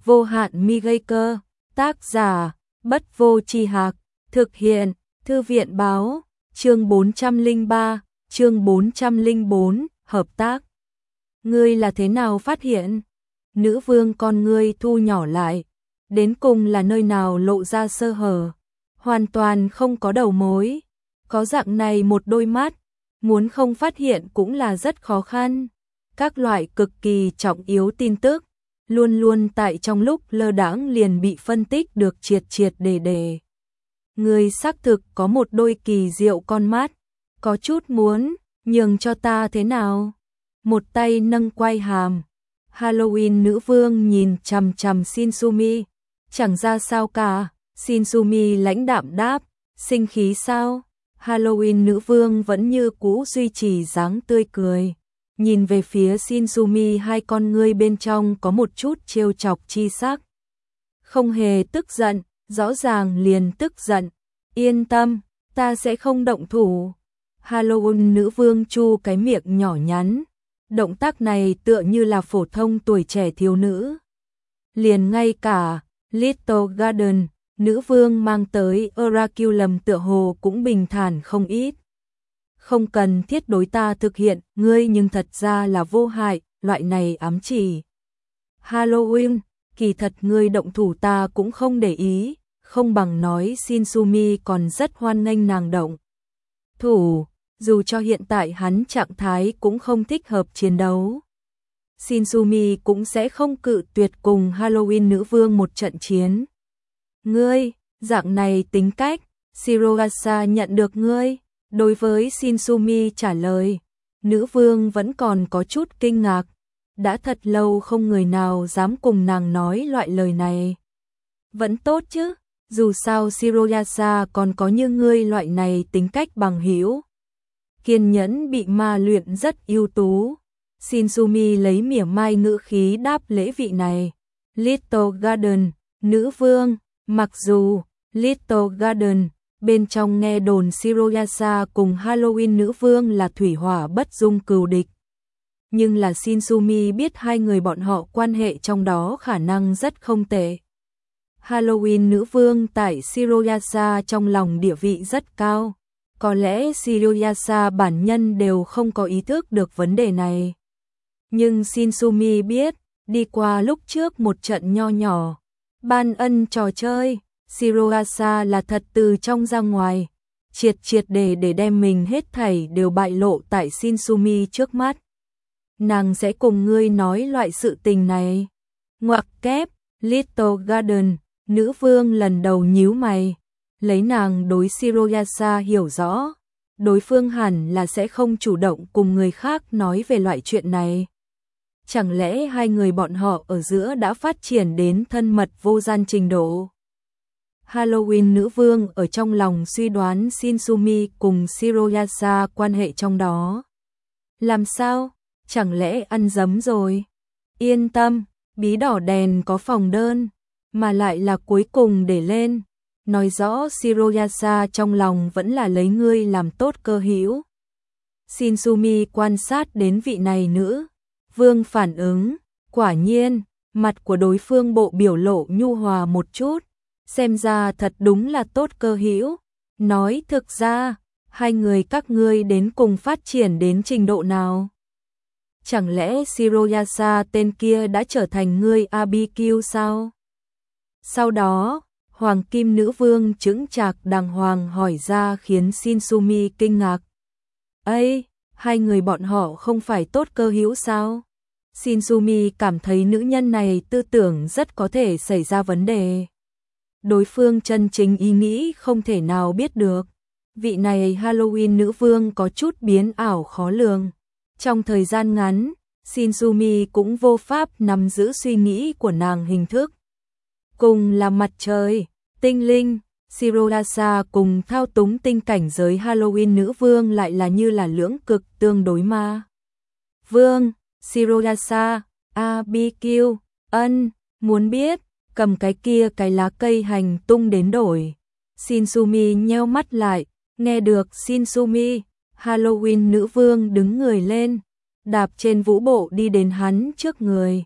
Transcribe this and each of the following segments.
Vô hạn mi gây cơ, tác giả, Bất Vô Tri Hạc, thực hiện, Thư viện báo, chương 403, chương 404, hợp tác. Ngươi là thế nào phát hiện? Nữ vương con ngươi thu nhỏ lại, đến cùng là nơi nào lộ ra sơ hở, hoàn toàn không có đầu mối, có dạng này một đôi mắt, muốn không phát hiện cũng là rất khó khăn. Các loại cực kỳ trọng yếu tin tức, luôn luôn tại trong lúc lơ đãng liền bị phân tích được triệt triệt để. Người xác thực có một đôi kỳ diệu con mắt, có chút muốn nhường cho ta thế nào? Một tay nâng quai hàm. Halloween nữ vương nhìn chằm chằm Shinsumi, chẳng ra sao cả. Shinsumi lãnh đạm đáp, sinh khí sao? Halloween nữ vương vẫn như cũ duy trì dáng tươi cười, nhìn về phía Shinsumi, hai con ngươi bên trong có một chút trêu chọc chi sắc. Không hề tức giận, rõ ràng liền tức giận. Yên tâm, ta sẽ không động thủ. Halloween nữ vương chu cái miệng nhỏ nhắn, động tác này tựa như là phổ thông tuổi trẻ thiếu nữ. Liền ngay cả Little Garden, nữ vương mang tới Oraculum tựa hồ cũng bình thản không ít. Không cần thiết đối ta thực hiện, ngươi nhưng thật ra là vô hại, loại này ám chỉ. Halloween, kỳ thật ngươi động thủ ta cũng không để ý, không bằng nói Shinsumi còn rất hoan nghênh nàng động thủ, dù cho hiện tại hắn trạng thái cũng không thích hợp chiến đấu. Shinsumi cũng sẽ không cự tuyệt cùng Halloween nữ vương một trận chiến. Ngươi, dạng này tính cách, Shirogasa nhận được ngươi. Đối với Shinsumi trả lời, nữ vương vẫn còn có chút kinh ngạc, đã thật lâu không người nào dám cùng nàng nói loại lời này. Vẫn tốt chứ, dù sao Shirogasa còn có như ngươi loại này tính cách bằng hữu, kiên nhẫn bị ma luyện rất ưu tú. Shinsumi lấy mỉa mai ngữ khí đáp lễ vị này. Little Garden, nữ vương, mặc dù Little Garden bên trong nghe đồn Shirogasa cùng Halloween nữ vương là thủy hỏa bất dung cừu địch, nhưng là Shinsumi biết hai người bọn họ quan hệ trong đó khả năng rất không tệ. Halloween nữ vương tại Shirogasa trong lòng địa vị rất cao, có lẽ Shirogasa bản nhân đều không có ý thức được vấn đề này. Nhưng Shinsumi biết, đi qua lúc trước một trận nho nhỏ ban ân trò chơi, Shirogasa là thật từ trong ra ngoài, triệt để đem mình hết thảy đều bại lộ tại Shinsumi trước mắt. Nàng sẽ cùng ngươi nói loại sự tình này. Ngoặc kép, Little Garden, nữ vương lần đầu nhíu mày, lấy nàng đối Shirogasa hiểu rõ, đối phương hẳn là sẽ không chủ động cùng người khác nói về loại chuyện này. Chẳng lẽ hai người bọn họ ở giữa đã phát triển đến thân mật vô gian trình độ? Halloween nữ vương ở trong lòng suy đoán Shinsumi cùng Shirogasa quan hệ trong đó. Làm sao? Chẳng lẽ ăn dấm rồi? Yên tâm, bí đỏ đèn có phòng đơn, mà lại là cuối cùng để lên. Nói rõ Shirogasa trong lòng vẫn là lấy ngươi làm tốt cơ hữu. Shinsumi quan sát đến vị này nữ vương phản ứng, quả nhiên, mặt của đối phương bộ biểu lộ nhu hòa một chút, xem ra thật đúng là tốt cơ hữu. Nói thực ra, hai người các ngươi đến cùng phát triển đến trình độ nào? Chẳng lẽ Shirogasa tên kia đã trở thành ngươi ABQ sao? Sau đó, Hoàng Kim Nữ Vương chững chạc đàng hoàng hỏi ra khiến Shinsumi kinh ngạc. Ây, hai người bọn họ không phải tốt cơ hữu sao? Shinsumi cảm thấy nữ nhân này tư tưởng rất có thể xảy ra vấn đề. Đối phương chân chính ý nghĩ không thể nào biết được. Vị này Halloween nữ vương có chút biến ảo khó lường. Trong thời gian ngắn, Shinsumi cũng vô pháp nắm giữ suy nghĩ của nàng hình thức. Cùng là mặt trời, tinh linh, Shirogasa cùng thao túng tinh cảnh giới Halloween nữ vương lại là như là lưỡng cực tương đối ma. Vương, Shirogasa, ABQ, muốn biết, cầm cái kia cái lá cây hành tung đến đổi. Shinsumi nheo mắt lại, nghe được Shinsumi, Halloween nữ vương đứng người lên, đạp trên vũ bộ đi đến hắn trước người.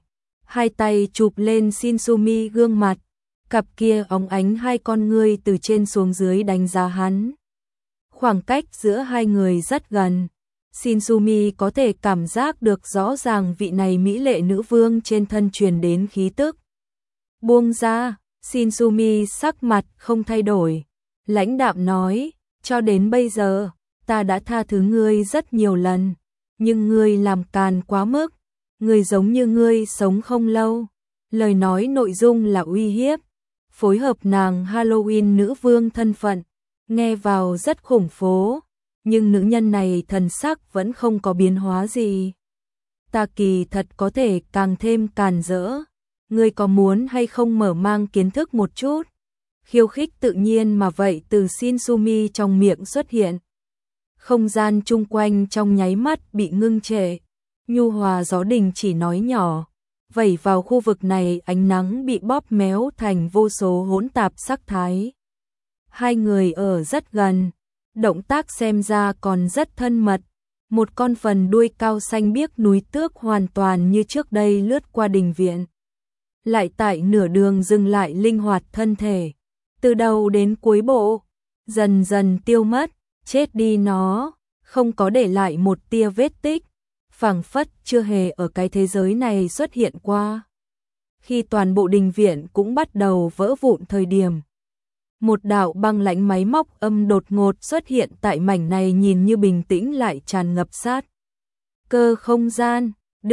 hai tay chụp lên Shinsumi gương mặt, cặp kia óng ánh hai con ngươi từ trên xuống dưới đánh giá hắn. Khoảng cách giữa hai người rất gần, Shinsumi có thể cảm giác được rõ ràng vị này mỹ lệ nữ vương trên thân truyền đến khí tức. Buông ra, Shinsumi sắc mặt không thay đổi, lãnh đạm nói, cho đến bây giờ, ta đã tha thứ ngươi rất nhiều lần, nhưng ngươi làm càn quá mức, người giống như ngươi sống không lâu. Lời nói nội dung là uy hiếp, phối hợp nàng Halloween nữ vương thân phận, nghe vào rất khủng phố, nhưng nữ nhân này thần sắc vẫn không có biến hóa gì. Ta kỳ thật có thể càng thêm càn rỡ, ngươi có muốn hay không mở mang kiến thức một chút? Khiêu khích tự nhiên mà vậy từ Shinsumi trong miệng xuất hiện. Không gian chung quanh trong nháy mắt bị ngưng trệ, nhu hòa gió đình chỉ nói nhỏ, vẩy vào khu vực này ánh nắng bị bóp méo thành vô số hỗn tạp sắc thái. Hai người ở rất gần, động tác xem ra còn rất thân mật, một con phần đuôi cao xanh biếc núi tước hoàn toàn như trước đây lướt qua đình viện. Lại tại nửa đường dừng lại linh hoạt thân thể, từ đầu đến cuối bộ, dần dần tiêu mất, chết đi nó, không có để lại một tia vết tích, phảng phất chưa hề ở cái thế giới này xuất hiện qua. Khi toàn bộ đình viện cũng bắt đầu vỡ vụn thời điểm, một đạo băng lãnh máy móc âm đột ngột xuất hiện tại mảnh này nhìn như bình tĩnh lại tràn ngập sát cơ không gian.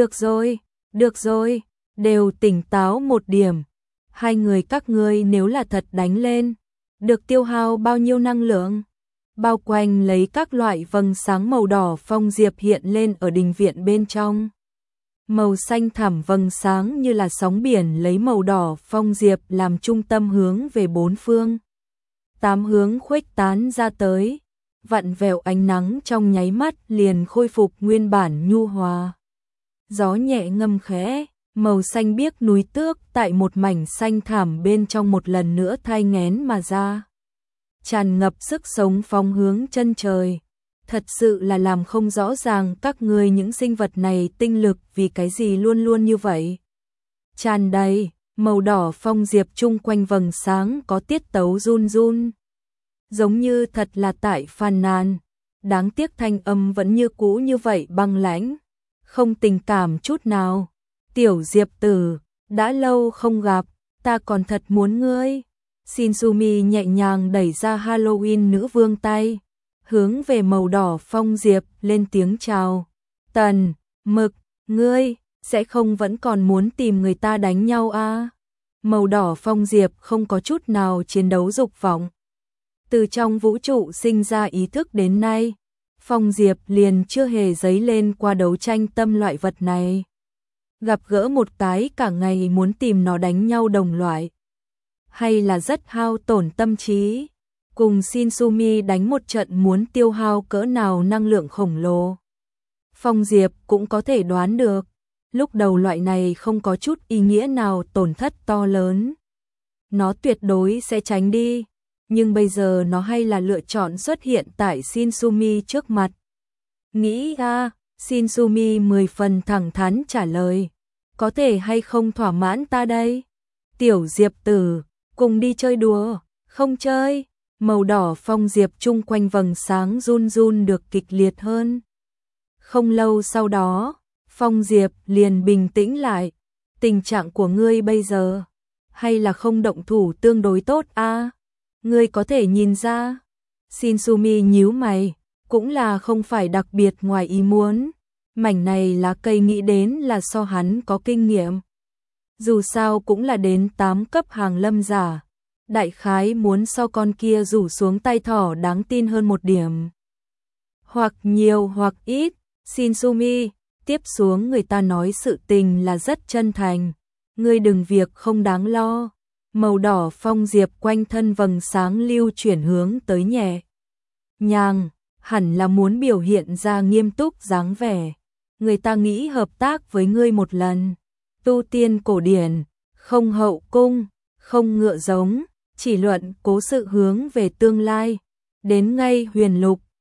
Được rồi, đều tỉnh táo một điểm. Hai người các ngươi nếu là thật đánh lên, được tiêu hao bao nhiêu năng lượng? Bao quanh lấy các loại vầng sáng màu đỏ phong diệp hiện lên ở đình viện bên trong. Màu xanh thẳm vầng sáng như là sóng biển lấy màu đỏ phong diệp làm trung tâm hướng về bốn phương. Tám hướng khuếch tán ra tới, vặn vẹo ánh nắng trong nháy mắt liền khôi phục nguyên bản nhu hòa. Gió nhẹ ngâm khẽ, màu xanh biếc núi tước tại một mảnh xanh thảm bên trong một lần nữa thai nghén mà ra. Tràn ngập sức sống phóng hướng chân trời. Thật sự là làm không rõ ràng các ngươi những sinh vật này tinh lực vì cái gì luôn luôn như vậy. Tràn đầy, màu đỏ phong diệp chung quanh vầng sáng có tiết tấu run run. Giống như thật là tại phàn nàn. Đáng tiếc thanh âm vẫn như cũ như vậy băng lãnh. Không tình cảm chút nào. Tiểu Diệp tử, đã lâu không gặp, ta còn thật muốn ngươi. Shinsumi nhẹ nhàng đẩy ra Halloween nữ vương tay, hướng về màu đỏ phong diệp lên tiếng chào. Tần, Mực, ngươi, sẽ không vẫn còn muốn tìm người ta đánh nhau à? Màu đỏ phong diệp không có chút nào chiến đấu dục vọng. Từ trong vũ trụ sinh ra ý thức đến nay, phong diệp liền chưa hề dấy lên qua đấu tranh tâm loại vật này. Gặp gỡ một cái cả ngày muốn tìm nó đánh nhau đồng loại, hay là rất hao tổn tâm trí, cùng Shinsumi đánh một trận muốn tiêu hao cỡ nào năng lượng khổng lồ. Phong Diệp cũng có thể đoán được, lúc đầu loại này không có chút ý nghĩa nào tổn thất to lớn. Nó tuyệt đối sẽ tránh đi, nhưng bây giờ nó hay là lựa chọn xuất hiện tại Shinsumi trước mặt. Nghĩ ra, Shinsumi 10 phần thẳng thắn trả lời, có thể hay không thỏa mãn ta đây? Tiểu Diệp tử, cùng đi chơi đùa, không chơi. Màu đỏ phong diệp chung quanh vầng sáng run run được kịch liệt hơn. Không lâu sau đó, phong diệp liền bình tĩnh lại. Tình trạng của ngươi bây giờ, hay là không động thủ tương đối tốt a? Ngươi có thể nhìn ra. Shinsumi nhíu mày, cũng là không phải đặc biệt ngoài ý muốn. Mảnh này lá cây nghĩ đến là so hắn có kinh nghiệm. Dù sao cũng là đến 8 cấp hàng lâm giả. Đại khái muốn so con kia rủ xuống tay thỏ đáng tin hơn một điểm. Hoặc nhiều hoặc ít, Shinsumi, tiếp xuống người ta nói sự tình là rất chân thành. Ngươi đừng việc không đáng lo. Màu đỏ phong diệp quanh thân vầng sáng lưu chuyển hướng tới nhẹ nhàng, hẳn là muốn biểu hiện ra nghiêm túc dáng vẻ. Người ta nghĩ hợp tác với ngươi một lần. Tu tiên cổ điển, không hậu cung, không ngựa giống, chỉ luận cố sự hướng về tương lai. Đến ngay huyền lục,